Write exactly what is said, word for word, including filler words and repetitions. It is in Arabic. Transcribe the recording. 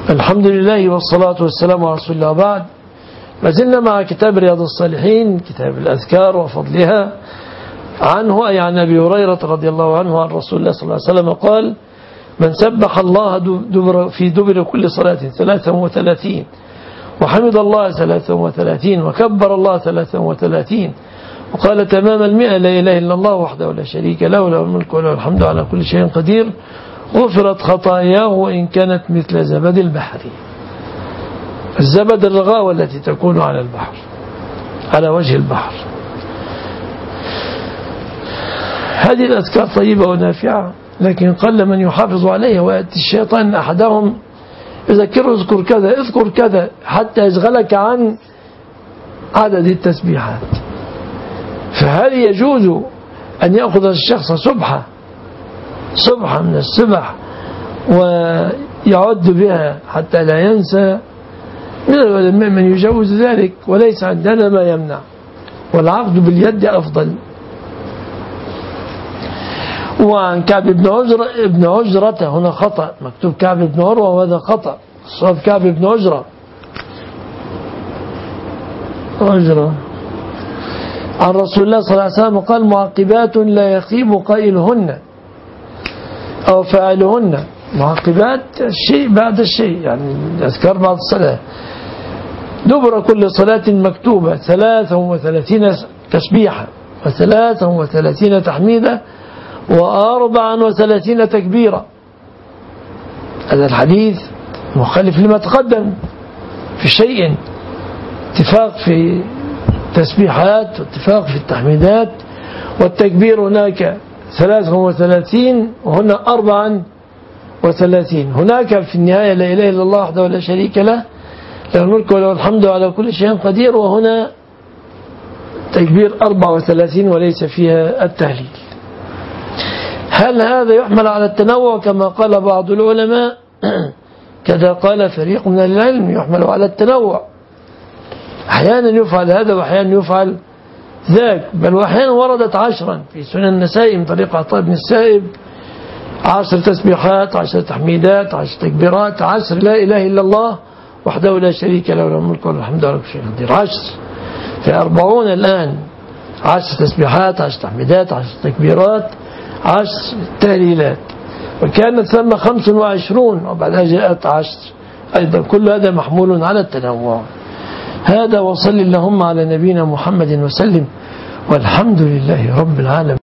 الحمد لله والصلاة والسلام على رسول الله. بعد ما زلنا مع كتاب رياض الصالحين، كتاب الأذكار وفضلها، عنه أي عن أبي هريرة رضي الله عنه عن رسول الله صلى الله عليه وسلم قال: من سبح الله دبر في دبر كل صلاة ثلاثا وثلاثين، وحمد الله ثلاثا وثلاثين، وكبر الله ثلاثا وثلاثين، وقال تمام المئة: لا إله إلا الله وحده لا شريك له، له الملك وله الحمد على كل شيء قدير، غفرت خطاياه وإن كانت مثل زبد البحر. الزبد الرغاوة التي تكون على البحر، على وجه البحر. هذه الأذكار طيبة ونافعة، لكن قل من يحافظ عليها، ويأتي الشيطان أحدهم يذكره: اذكر كذا اذكر كذا، حتى يشغلك عن عدد التسبيحات. فهل يجوز أن يأخذ الشخص سبحة سبحة من السبح ويعد بها حتى لا ينسى؟ من العلماء من يجوز ذلك، وليس عندنا ما يمنع، والعقد باليد أفضل. وعن كعب بن عجرة ابن عجرة هنا خطأ، مكتوب كعب بن عروة وهذا خطأ، الصواب كعب بن عجرة عجرة عن رسول الله صلى الله عليه وسلم قال: معقبات لا يخيب قائلهن أو فاعلهن. معقبات الشيء بعد الشيء، يعني الأذكار بعد الصلاة. دبر كل صلاة مكتوبة ثلاثا وثلاثين تسبيحة، وثلاثا وثلاثين تحميدة، وأربعا وثلاثين تكبيرة. هذا الحديث مخالف لما تقدم في شيء، اتفاق في التسبيحات واتفاق في التحميدات، والتكبير هناك ثلاثا وثلاثين وهنا أربعا وثلاثين. هناك في النهاية لا إله إلا الله وحده لا شريك له، له الملك وله الحمد على كل شيء قدير، وهنا تكبير أربع وثلاثين وليس فيها التهليل. هل هذا يحمل على التنوع كما قال بعض العلماء؟ كذا قال فريق من العلم، يحمل على التنوع، أحيانا يفعل هذا وأحيانا يفعل ذاك، بل وأحيانا وردت عشرا في سنن النسائي من طريق عطاء بن السائب: عشر تسبيحات، عشر تحميدات، عشر تكبيرات، عشر لا إله إلا الله وحده لا شريك له، له الملك وله الحمد على كل شيء قدير. عشر في أربعون الآن، عشر تسبيحات، عشر تحميدات، عشر تكبيرات، عشر تهليلات. وكانت ثم خمس وعشرون وبعدها جاءت عشر أيضا. كل هذا محمول على التنوع. هذا، وصل اللهم على نبينا محمد وسلم، والحمد لله رب العالمين.